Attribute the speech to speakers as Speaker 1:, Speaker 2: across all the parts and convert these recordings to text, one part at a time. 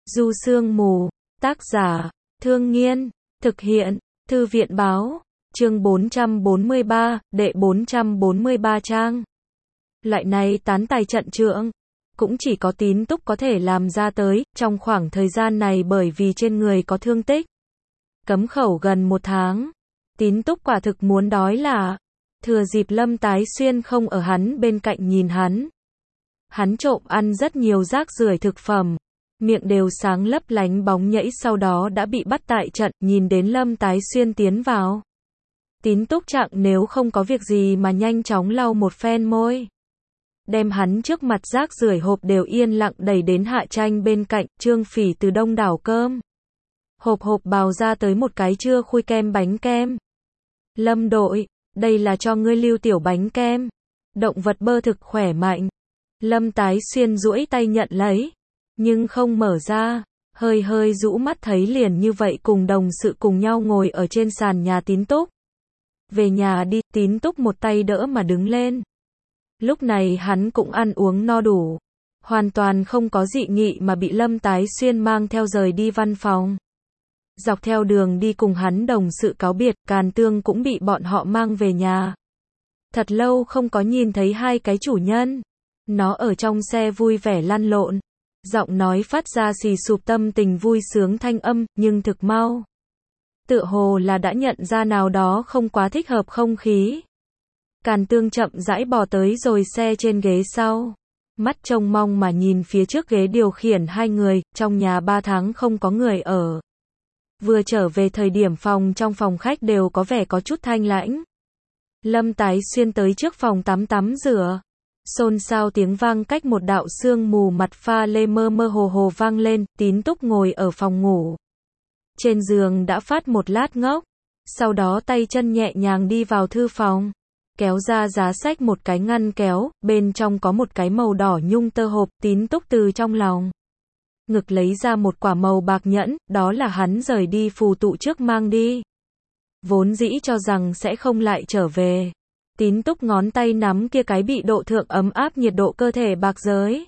Speaker 1: Du Sương Mù, tác giả, Thương Nghiên, thực hiện, Thư viện Báo, chương 443, đệ 443 trang. Loại này tán tài trận trượng, cũng chỉ có Tín Túc có thể làm ra tới, trong khoảng thời gian này bởi vì trên người có thương tích. Cấm khẩu gần 1 tháng, Tín Túc quả thực muốn đói là, thừa dịp Lâm Tái Xuyên không ở hắn bên cạnh nhìn hắn. Hắn trộm ăn rất nhiều rác rưởi thực phẩm, miệng đều sáng lấp lánh bóng nhẫy, sau đó đã bị bắt tại trận, nhìn đến Lâm Tái Xuyên tiến vào. Tín Túc Trạng nếu không có việc gì mà nhanh chóng lau một phen môi. Đem hắn trước mặt rác rưởi hộp đều yên lặng đẩy đến Hạ Tranh bên cạnh, Trương Phỉ từ đông đảo cơm. Hộp bào ra tới một cái chưa khui kem bánh kem. Lâm đội, đây là cho ngươi lưu tiểu bánh kem. Động vật bơ thực khỏe mạnh. Lâm Tái Xuyên duỗi tay nhận lấy, nhưng không mở ra, hơi rũ mắt thấy liền như vậy cùng đồng sự cùng nhau ngồi ở trên sàn nhà Tín Túc. Về nhà đi, Tín Túc một tay đỡ mà đứng lên. Lúc này hắn cũng ăn uống no đủ, hoàn toàn không có dị nghị mà bị Lâm Tái Xuyên mang theo rời đi văn phòng. Dọc theo đường đi cùng hắn đồng sự cáo biệt, Càn Tương cũng bị bọn họ mang về nhà. Thật lâu không có nhìn thấy hai cái chủ nhân. Nó ở trong xe vui vẻ lăn lộn, giọng nói phát ra xì sụp tâm tình vui sướng thanh âm, nhưng thực mau. Tựa hồ là đã nhận ra nào đó không quá thích hợp không khí. Càn Tương chậm rãi bò tới rồi xe trên ghế sau. Mắt trông mong mà nhìn phía trước ghế điều khiển hai người, trong nhà 3 tháng không có người ở. Vừa trở về thời điểm trong phòng khách đều có vẻ có chút thanh lãnh. Lâm Tái Xuyên tới trước phòng tắm rửa. Xôn xao tiếng vang cách một đạo sương mù mặt pha lê mơ hồ vang lên, Tín Túc ngồi ở phòng ngủ. Trên giường đã phát một lát ngốc, sau đó tay chân nhẹ nhàng đi vào thư phòng, kéo ra giá sách một cái ngăn kéo, bên trong có một cái màu đỏ nhung tơ hộp, Tín Túc từ trong lòng ngực lấy ra một quả màu bạc nhẫn, đó là hắn rời đi phù tụ trước mang đi. Vốn dĩ cho rằng sẽ không lại trở về. Tín Túc ngón tay nắm kia cái bị độ thượng ấm áp nhiệt độ cơ thể bạc giới.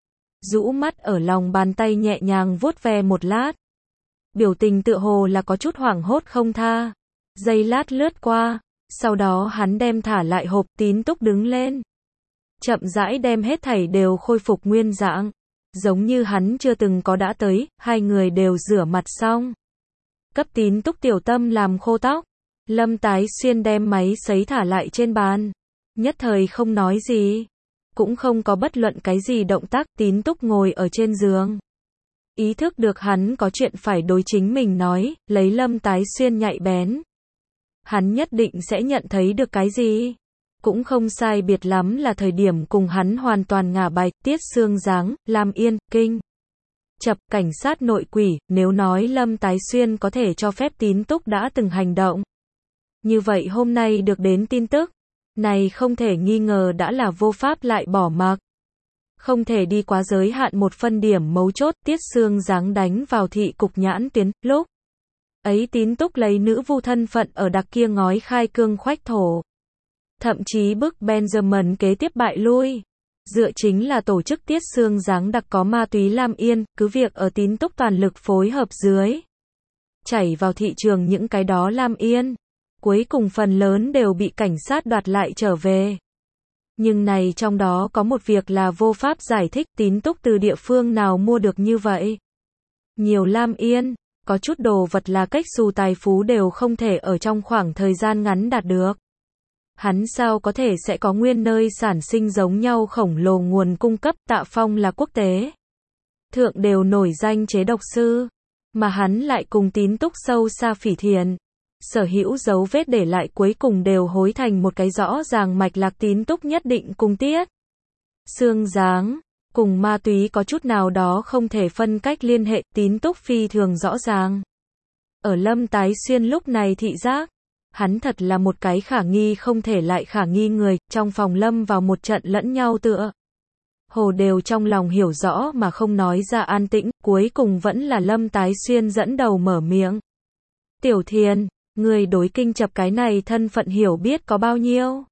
Speaker 1: Rũ mắt ở lòng bàn tay nhẹ nhàng vuốt ve một lát. Biểu tình tựa hồ là có chút hoảng hốt không tha. Giây lát lướt qua, sau đó hắn đem thả lại hộp. Tín Túc đứng lên, chậm rãi đem hết thảy đều khôi phục nguyên dạng, giống như hắn chưa từng có đã tới. Hai người đều rửa mặt xong, cấp Tín Túc tiểu tâm làm khô tóc. Lâm Tái Xuyên đem máy sấy thả lại trên bàn, nhất thời không nói gì, cũng không có bất luận cái gì động tác. Tín Túc ngồi ở trên giường, ý thức được hắn có chuyện phải đối chính mình nói, lấy Lâm Tái Xuyên nhạy bén, hắn nhất định sẽ nhận thấy được cái gì. Cũng không sai biệt lắm là thời điểm cùng hắn hoàn toàn ngả bài. Tiết Sương Giáng, Lam Yên, Kinh Chập, cảnh sát nội quỷ. Nếu nói Lâm Tái Xuyên có thể cho phép Tín Túc đã từng hành động, như vậy hôm nay được đến tin tức này không thể nghi ngờ đã là vô pháp lại bỏ mặc. Không thể đi quá giới hạn một phân điểm mấu chốt. Tiết Sương Giáng đánh vào thị cục nhãn tuyến, lúc ấy Tín Túc lấy nữ vu thân phận ở đặc kia ngói khai cương khoách thổ. Thậm chí bức Benjamin kế tiếp bại lui. Dựa chính là tổ chức Tiết Sương Giáng đặc có ma túy Lam Yên, cứ việc ở Tín Túc toàn lực phối hợp dưới, chảy vào thị trường những cái đó Lam Yên, cuối cùng phần lớn đều bị cảnh sát đoạt lại trở về. Nhưng này trong đó có một việc là vô pháp giải thích. Tín Túc từ địa phương nào mua được như vậy nhiều Lam Yên, có chút đồ vật là cách xù tài phú đều không thể ở trong khoảng thời gian ngắn đạt được. Hắn sao có thể sẽ có nguyên nơi sản sinh giống nhau khổng lồ nguồn cung cấp. Tạ Phong là quốc tế thượng đều nổi danh chế độc sư, mà hắn lại cùng Tín Túc sâu xa phỉ thiện, sở hữu dấu vết để lại cuối cùng đều hối thành một cái rõ ràng mạch lạc. Tín Túc nhất định cùng Tiết Sương Giáng cùng ma túy có chút nào đó không thể phân cách liên hệ. Tín Túc phi thường rõ ràng. Ở Lâm Tái Xuyên lúc này thị giác, hắn thật là một cái khả nghi không thể lại khả nghi người. Trong phòng lâm vào một trận lẫn nhau tựa hồ đều trong lòng hiểu rõ mà không nói ra an tĩnh. Cuối cùng vẫn là Lâm Tái Xuyên dẫn đầu mở miệng. Tiểu Thiền, người đối Kinh Chập cái này thân phận hiểu biết có bao nhiêu?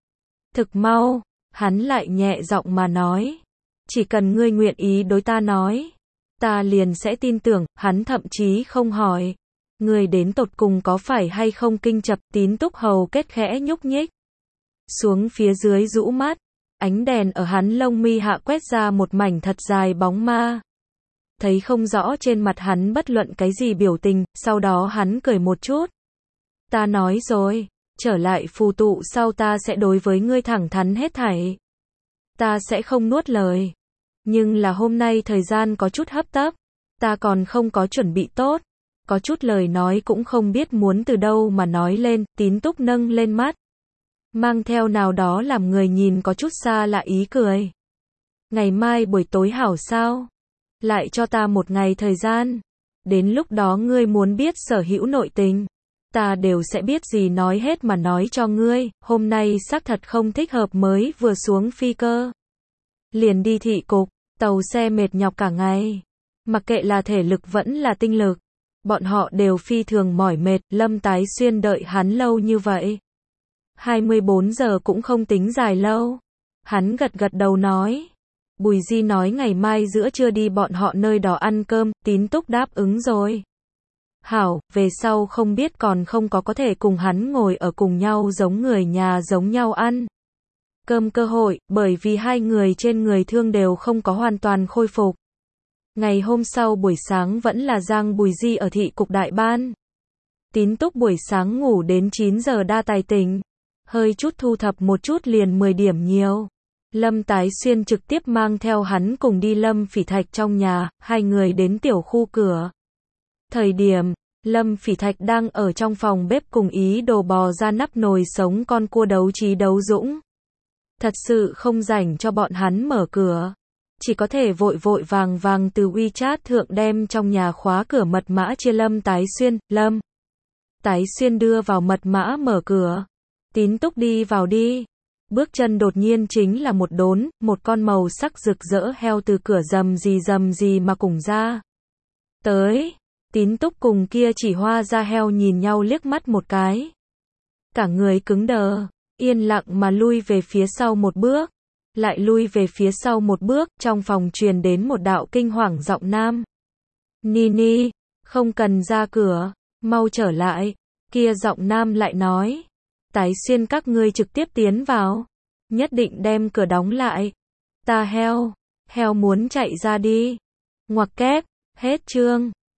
Speaker 1: Thực mau, hắn lại nhẹ giọng mà nói. Chỉ cần ngươi nguyện ý đối ta nói, ta liền sẽ tin tưởng, hắn thậm chí không hỏi. Người đến tột cùng có phải hay không kinh chập, Tín Túc hầu kết khẽ nhúc nhích. Xuống phía dưới rũ mắt, ánh đèn ở hắn lông mi hạ quét ra một mảnh thật dài bóng ma. Thấy không rõ trên mặt hắn bất luận cái gì biểu tình, sau đó hắn cười một chút. Ta nói rồi, trở lại phù tụ sau ta sẽ đối với ngươi thẳng thắn hết thảy. Ta sẽ không nuốt lời. Nhưng là hôm nay thời gian có chút hấp tấp, ta còn không có chuẩn bị tốt. Có chút lời nói cũng không biết muốn từ đâu mà nói lên, Tín Túc nâng lên mắt. Mang theo nào đó làm người nhìn có chút xa lạ ý cười. Ngày mai buổi tối hảo sao? Lại cho ta một ngày thời gian. Đến lúc đó ngươi muốn biết sở hữu nội tình. Ta đều sẽ biết gì nói hết mà nói cho ngươi. Hôm nay xác thật không thích hợp mới vừa xuống phi cơ. Liền đi thị cục, tàu xe mệt nhọc cả ngày. Mặc kệ là thể lực vẫn là tinh lực. Bọn họ đều phi thường mỏi mệt, Lâm Tái Xuyên đợi hắn lâu như vậy. 24 giờ cũng không tính dài lâu. Hắn gật gật đầu nói. Bùi Di nói ngày mai giữa trưa đi bọn họ nơi đó ăn cơm, Tín Túc đáp ứng rồi. Hảo, về sau không biết còn không có thể cùng hắn ngồi ở cùng nhau giống người nhà giống nhau ăn cơm cơ hội, bởi vì hai người trên người thương đều không có hoàn toàn khôi phục. Ngày hôm sau buổi sáng vẫn là Giang Bùi Di ở thị cục đại ban. Tín Túc buổi sáng ngủ đến 9 giờ đa tài tỉnh. Hơi chút thu thập một chút liền 10 điểm nhiều. Lâm Tái Xuyên trực tiếp mang theo hắn cùng đi Lâm Phỉ Thạch trong nhà, hai người đến tiểu khu cửa. Thời điểm, Lâm Phỉ Thạch đang ở trong phòng bếp cùng ý đồ bò ra nắp nồi sống con cua đấu trí đấu dũng. Thật sự không rảnh cho bọn hắn mở cửa. Chỉ có thể vội vội vàng vàng từ WeChat thượng đem trong nhà khóa cửa mật mã chia Lâm Tái Xuyên. Lâm Tái Xuyên đưa vào mật mã mở cửa. Tín Túc đi vào đi. Bước chân đột nhiên chính là một đốn, một con màu sắc rực rỡ heo từ cửa rầm gì mà cùng ra. Tới, Tín Túc cùng kia chỉ hoa ra heo nhìn nhau liếc mắt một cái. Cả người cứng đờ, yên lặng mà lui về phía sau một bước. Lại lui về phía sau một bước, trong phòng truyền đến một đạo kinh hoàng giọng nam. Nini, không cần ra cửa, mau trở lại. Kia giọng nam lại nói. Tái Xuyên các ngươi trực tiếp tiến vào. Nhất định đem cửa đóng lại. Ta heo muốn chạy ra đi. Ngoặc kép, hết chương.